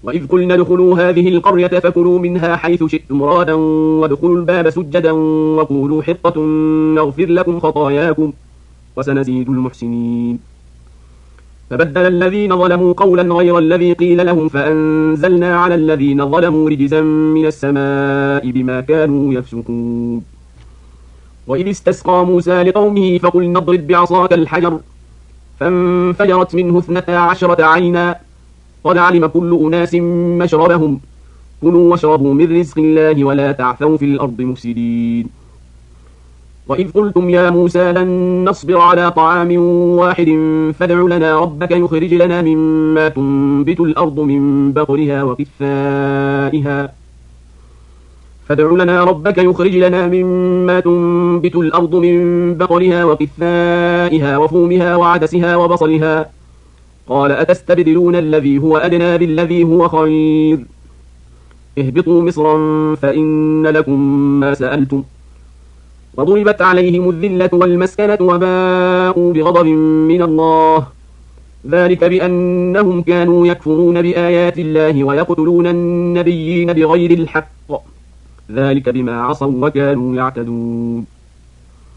وإذ قلنا ادخلوا هذه القرية فكلوا منها حيث شئتم رغدا وادخلوا الباب سجدا وقولوا حطة نغفر لكم خطاياكم وسنزيد المحسنين. فبدل الذين ظلموا قولا غير الذي قيل لهم فأنزلنا على الذين ظلموا رجزا من السماء بما كانوا يفسقون. وإذ استسقى موسى لقومه فقلنا اضرب بعصاك الحجر فانفجرت منه 12 عينا قد علم كل أناس مشربهم كلوا واشربوا من رزق الله ولا تعثوا في الأرض مفسدين. وإذ قلتم يا موسى لن نصبر على طعام واحد فادع لنا ربك يخرج لنا مما تنبت الأرض من بقلها وقثائها وفومها وعدسها وبصلها قال أتستبدلون الذي هو أدنى بالذي هو خير اهبطوا مصرا فإن لكم ما سألتم وضربت عليهم الذلة والمسكنة وباءوا بغضب من الله ذلك بأنهم كانوا يكفرون بآيات الله ويقتلون النبيين بغير الحق ذلك بما عصوا وكانوا يعتدون.